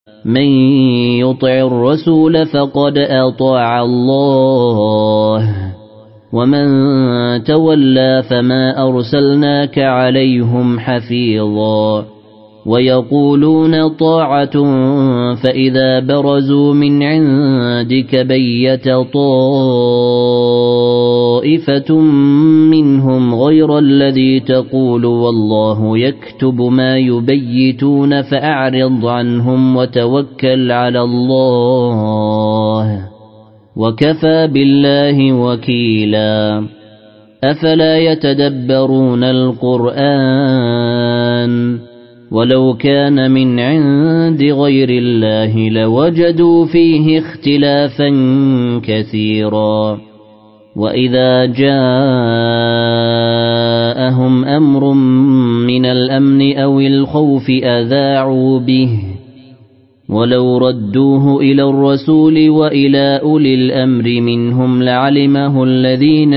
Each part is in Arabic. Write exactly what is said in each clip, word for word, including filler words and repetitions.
من يطع الرسول فقد أطاع الله ومن تولى فما أرسلناك عليهم حفيظا ويقولون طاعة فإذا برزوا من عندك بيت طائفة منهم غير الذي تقول والله يكتب ما يبيتون فأعرض عنهم وتوكل على الله وكفى بالله وكيلا أفلا يتدبرون القرآن ولو كان من عند غير الله لوجدوا فيه اختلافا كثيرا وإذا جاءهم أمر من الأمن أو الخوف أذاعوا به ولو ردوه إلى الرسول وإلى أولي الأمر منهم لعلمه الذين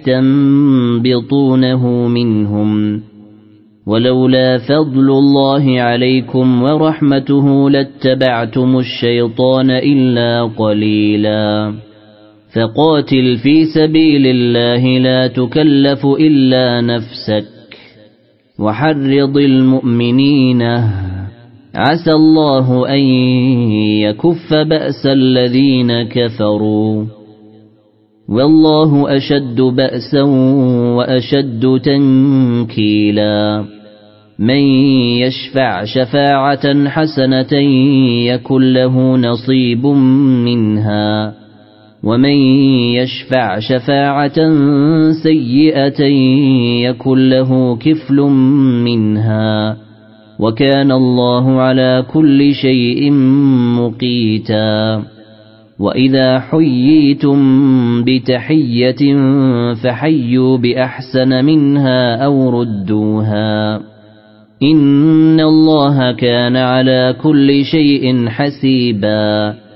يستنبطونه منهم ولولا فضل الله عليكم ورحمته لاتبعتم الشيطان إلا قليلا فقاتل في سبيل الله لا تكلف إلا نفسك وحرض المؤمنين عسى الله أن يكف بأس الذين كفروا والله أشد بأسا وأشد تنكيلا من يشفع شفاعة حسنة يكن له نصيب منها ومن يشفع شفاعة سيئة يكن له كفل منها وكان الله على كل شيء مقيتا وإذا حييتم بتحية فحيوا بأحسن منها أو ردوها إن الله كان على كل شيء حسيبا